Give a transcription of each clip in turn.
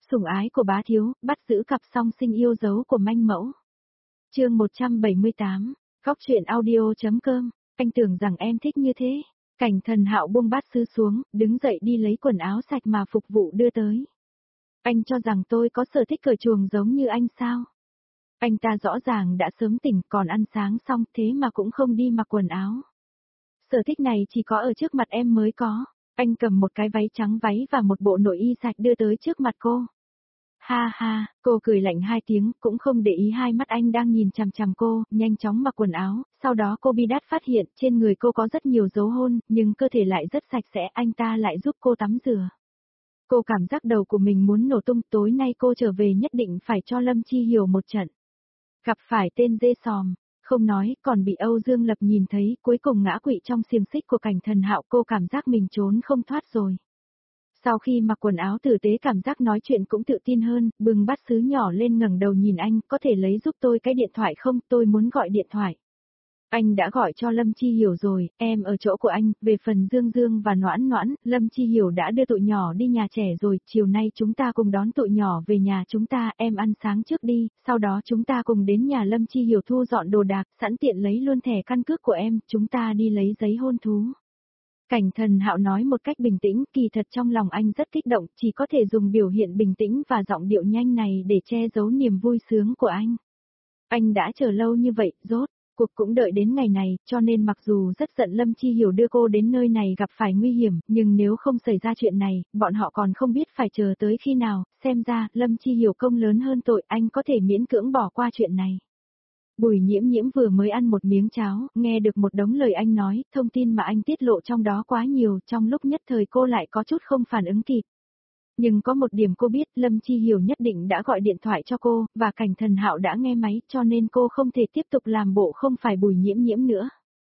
Sủng ái của bá thiếu, bắt giữ cặp song sinh yêu dấu của manh mẫu. Chương 178, góc truyện audio.com, anh tưởng rằng em thích như thế. Cảnh Thần Hạo buông bát sứ xuống, đứng dậy đi lấy quần áo sạch mà phục vụ đưa tới. Anh cho rằng tôi có sở thích cởi chuồng giống như anh sao? Anh ta rõ ràng đã sớm tỉnh còn ăn sáng xong thế mà cũng không đi mặc quần áo. Sở thích này chỉ có ở trước mặt em mới có. Anh cầm một cái váy trắng váy và một bộ nội y sạch đưa tới trước mặt cô. Ha ha, cô cười lạnh hai tiếng, cũng không để ý hai mắt anh đang nhìn chằm chằm cô, nhanh chóng mặc quần áo, sau đó cô bi đát phát hiện trên người cô có rất nhiều dấu hôn, nhưng cơ thể lại rất sạch sẽ, anh ta lại giúp cô tắm rửa. Cô cảm giác đầu của mình muốn nổ tung, tối nay cô trở về nhất định phải cho Lâm Chi Hiểu một trận. Gặp phải tên dê sòm, không nói, còn bị Âu Dương Lập nhìn thấy, cuối cùng ngã quỵ trong xiềng xích của Cảnh Thần Hạo, cô cảm giác mình trốn không thoát rồi. Sau khi mặc quần áo tử tế cảm giác nói chuyện cũng tự tin hơn, bừng bát sứ nhỏ lên ngẩng đầu nhìn anh, có thể lấy giúp tôi cái điện thoại không, tôi muốn gọi điện thoại. Anh đã gọi cho Lâm Chi Hiểu rồi, em ở chỗ của anh, về phần Dương Dương và Noãn Noãn, Lâm Chi Hiểu đã đưa tụi nhỏ đi nhà trẻ rồi, chiều nay chúng ta cùng đón tụi nhỏ về nhà chúng ta, em ăn sáng trước đi, sau đó chúng ta cùng đến nhà Lâm Chi Hiểu thu dọn đồ đạc, sẵn tiện lấy luôn thẻ căn cước của em, chúng ta đi lấy giấy hôn thú. Cảnh Thần Hạo nói một cách bình tĩnh, kỳ thật trong lòng anh rất kích động, chỉ có thể dùng biểu hiện bình tĩnh và giọng điệu nhanh này để che giấu niềm vui sướng của anh. Anh đã chờ lâu như vậy, rốt cuộc cũng đợi đến ngày này, cho nên mặc dù rất giận Lâm Chi Hiểu đưa cô đến nơi này gặp phải nguy hiểm, nhưng nếu không xảy ra chuyện này, bọn họ còn không biết phải chờ tới khi nào, xem ra, Lâm Chi Hiểu công lớn hơn tội, anh có thể miễn cưỡng bỏ qua chuyện này. Bùi Nhiễm Nhiễm vừa mới ăn một miếng cháo, nghe được một đống lời anh nói, thông tin mà anh tiết lộ trong đó quá nhiều, trong lúc nhất thời cô lại có chút không phản ứng kịp. Nhưng có một điểm cô biết, Lâm Chi Hiểu nhất định đã gọi điện thoại cho cô, và Cảnh Thần Hạo đã nghe máy, cho nên cô không thể tiếp tục làm bộ không phải Bùi Nhiễm Nhiễm nữa.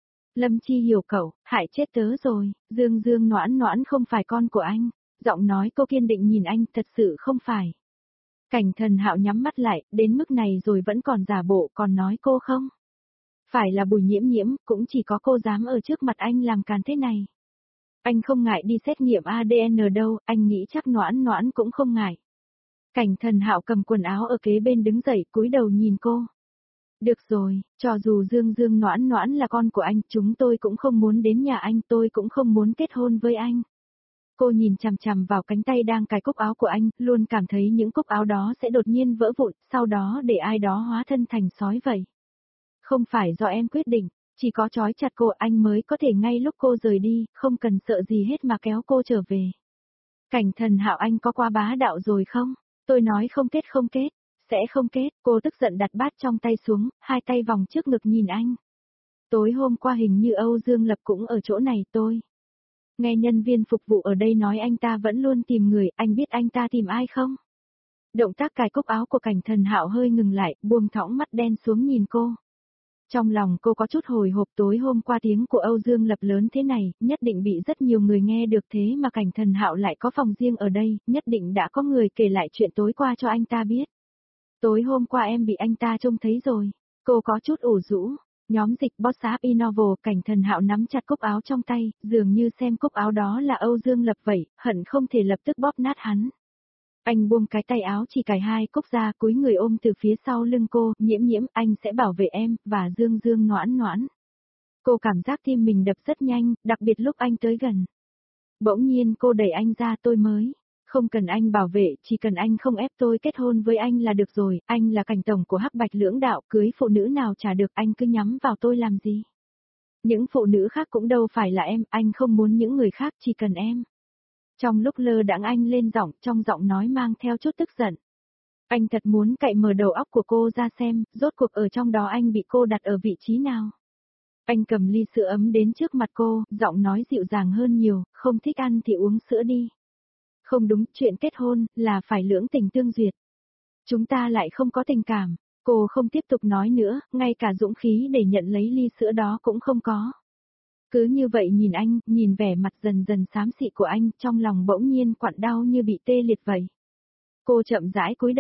Lâm Chi Hiểu cậu, hại chết tớ rồi, Dương Dương Noãn Noãn không phải con của anh. Giọng nói cô kiên định nhìn anh, thật sự không phải. Cảnh Thần Hạo nhắm mắt lại, đến mức này rồi vẫn còn giả bộ, còn nói cô không. Phải là Bùi Nhiễm Nhiễm, cũng chỉ có cô dám ở trước mặt anh làm càn thế này. Anh không ngại đi xét nghiệm ADN đâu, anh nghĩ chắc Noãn Noãn cũng không ngại. Cảnh Thần Hạo cầm quần áo ở kế bên đứng dậy, cúi đầu nhìn cô. Được rồi, cho dù Dương Dương Noãn Noãn là con của anh, chúng tôi cũng không muốn đến nhà anh, tôi cũng không muốn kết hôn với anh. Cô nhìn chằm chằm vào cánh tay đang cài cúc áo của anh, luôn cảm thấy những cúc áo đó sẽ đột nhiên vỡ vụn, sau đó để ai đó hóa thân thành sói vậy. Không phải do em quyết định, chỉ có trói chặt cô anh mới có thể ngay lúc cô rời đi, không cần sợ gì hết mà kéo cô trở về. Cảnh Thần Hạo anh có qua bá đạo rồi không? Tôi nói không kết, sẽ không kết, cô tức giận đặt bát trong tay xuống, hai tay vòng trước ngực nhìn anh. Tối hôm qua hình như Âu Dương Lập cũng ở chỗ này tôi. Nghe nhân viên phục vụ ở đây nói anh ta vẫn luôn tìm người, anh biết anh ta tìm ai không? Động tác cài cúc áo của Cảnh Thần Hạo hơi ngừng lại, buông thõng mắt đen xuống nhìn cô. Trong lòng cô có chút hồi hộp, tối hôm qua tiếng của Âu Dương Lập lớn thế này, nhất định bị rất nhiều người nghe được, thế mà Cảnh Thần Hạo lại có phòng riêng ở đây, nhất định đã có người kể lại chuyện tối qua cho anh ta biết. Tối hôm qua em bị anh ta trông thấy rồi. Cô có chút ủ rũ. Nhóm dịch WhatsApp Innovel, Cảnh Thần Hạo nắm chặt cúc áo trong tay, dường như xem cúc áo đó là Âu Dương Lập vậy, hận không thể lập tức bóp nát hắn. Anh buông cái tay áo chỉ cài hai cúc ra, cúi người ôm từ phía sau lưng cô, Nhiễm Nhiễm, anh sẽ bảo vệ em, và Dương Dương Noãn Noãn. Cô cảm giác tim mình đập rất nhanh, đặc biệt lúc anh tới gần. Bỗng nhiên cô đẩy anh ra, tôi mới. Không cần anh bảo vệ, chỉ cần anh không ép tôi kết hôn với anh là được rồi, anh là Cảnh tổng của Hắc Bạch Lưỡng Đạo, cưới phụ nữ nào chả được, anh cứ nhắm vào tôi làm gì. Những phụ nữ khác cũng đâu phải là em, anh không muốn những người khác, chỉ cần em. Trong lúc lơ đãng anh lên giọng, trong giọng nói mang theo chút tức giận. Anh thật muốn cạy mở đầu óc của cô ra xem, rốt cuộc ở trong đó anh bị cô đặt ở vị trí nào. Anh cầm ly sữa ấm đến trước mặt cô, giọng nói dịu dàng hơn nhiều, không thích ăn thì uống sữa đi. Không đúng, chuyện kết hôn, là phải lưỡng tình tương duyệt. Chúng ta lại không có tình cảm, cô không tiếp tục nói nữa, ngay cả dũng khí để nhận lấy ly sữa đó cũng không có. Cứ như vậy nhìn anh, nhìn vẻ mặt dần dần xám xị của anh, trong lòng bỗng nhiên quặn đau như bị tê liệt vậy. Cô chậm rãi cúi đầu,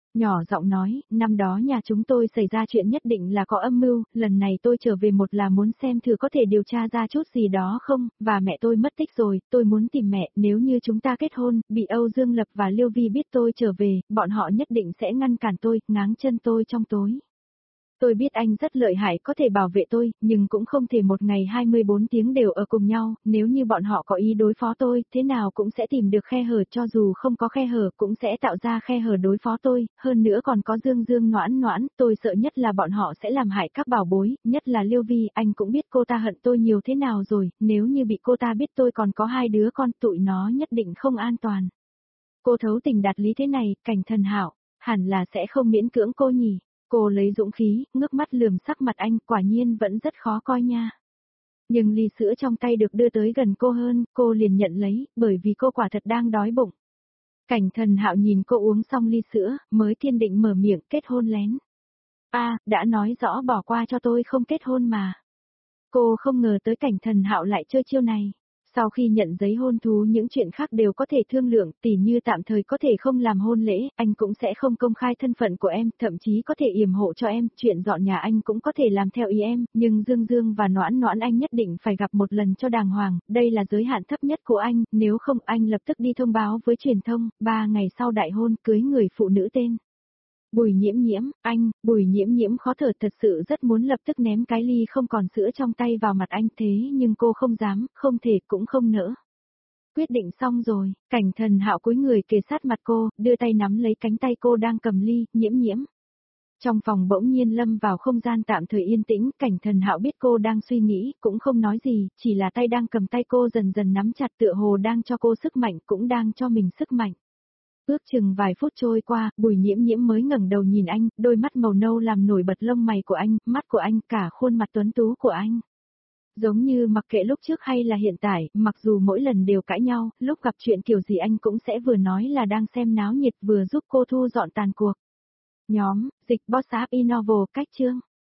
Nhỏ giọng nói, năm đó nhà chúng tôi xảy ra chuyện nhất định là có âm mưu, lần này tôi trở về một là muốn xem thử có thể điều tra ra chút gì đó không, và mẹ tôi mất tích rồi, tôi muốn tìm mẹ, nếu như chúng ta kết hôn, bị Âu Dương Lập và Liêu Vi biết tôi trở về, bọn họ nhất định sẽ ngăn cản tôi, ngáng chân tôi trong tối. Tôi biết anh rất lợi hại có thể bảo vệ tôi, nhưng cũng không thể một ngày 24 tiếng đều ở cùng nhau, nếu như bọn họ có ý đối phó tôi, thế nào cũng sẽ tìm được khe hở, cho dù không có khe hở cũng sẽ tạo ra khe hở đối phó tôi, hơn nữa còn có Dương Dương Noãn Noãn, tôi sợ nhất là bọn họ sẽ làm hại các bảo bối, nhất là Liêu Vi, anh cũng biết cô ta hận tôi nhiều thế nào rồi, nếu như bị cô ta biết tôi còn có hai đứa con, tụi nó nhất định không an toàn. Cô thấu tình đạt lý thế này, Cảnh Thần Hạo, hẳn là sẽ không miễn cưỡng cô nhỉ. Cô lấy dũng khí, ngước mắt lườm sắc mặt anh, quả nhiên vẫn rất khó coi nha. Nhưng ly sữa trong tay được đưa tới gần cô hơn, cô liền nhận lấy, bởi vì cô quả thật đang đói bụng. Cảnh Thần Hạo nhìn cô uống xong ly sữa, mới kiên định mở miệng, kết hôn lén. Đã nói rõ bỏ qua cho tôi không kết hôn mà. Cô không ngờ tới Cảnh Thần Hạo lại chơi chiêu này. Sau khi nhận giấy hôn thú những chuyện khác đều có thể thương lượng, tỉ như tạm thời có thể không làm hôn lễ, anh cũng sẽ không công khai thân phận của em, thậm chí có thể yểm hộ cho em, chuyện dọn nhà anh cũng có thể làm theo ý em, nhưng Dương Dương và Noãn Noãn anh nhất định phải gặp một lần cho đàng hoàng, đây là giới hạn thấp nhất của anh, nếu không anh lập tức đi thông báo với truyền thông, 3 ngày sau đại hôn cưới người phụ nữ tên. Bùi Nhiễm Nhiễm, Bùi Nhiễm Nhiễm khó thở thật sự rất muốn lập tức ném cái ly không còn sữa trong tay vào mặt anh thế nhưng cô không dám, không thể cũng không nỡ. Quyết định xong rồi, Cảnh Thần Hạo cúi người kề sát mặt cô, đưa tay nắm lấy cánh tay cô đang cầm ly, Nhiễm Nhiễm. Trong phòng bỗng nhiên lâm vào không gian tạm thời yên tĩnh, Cảnh Thần Hạo biết cô đang suy nghĩ, cũng không nói gì, chỉ là tay đang cầm tay cô dần dần nắm chặt tựa hồ đang cho cô sức mạnh, cũng đang cho mình sức mạnh. Ước chừng vài phút trôi qua, Bùi Nhiễm Nhiễm mới ngẩng đầu nhìn anh, đôi mắt màu nâu làm nổi bật lông mày của anh, mắt của anh, cả khuôn mặt tuấn tú của anh. Giống như mặc kệ lúc trước hay là hiện tại, mặc dù mỗi lần đều cãi nhau, lúc gặp chuyện kiểu gì anh cũng sẽ vừa nói là đang xem náo nhiệt vừa giúp cô thu dọn tàn cuộc. Nhóm, dịch boss app Innovo cách chương.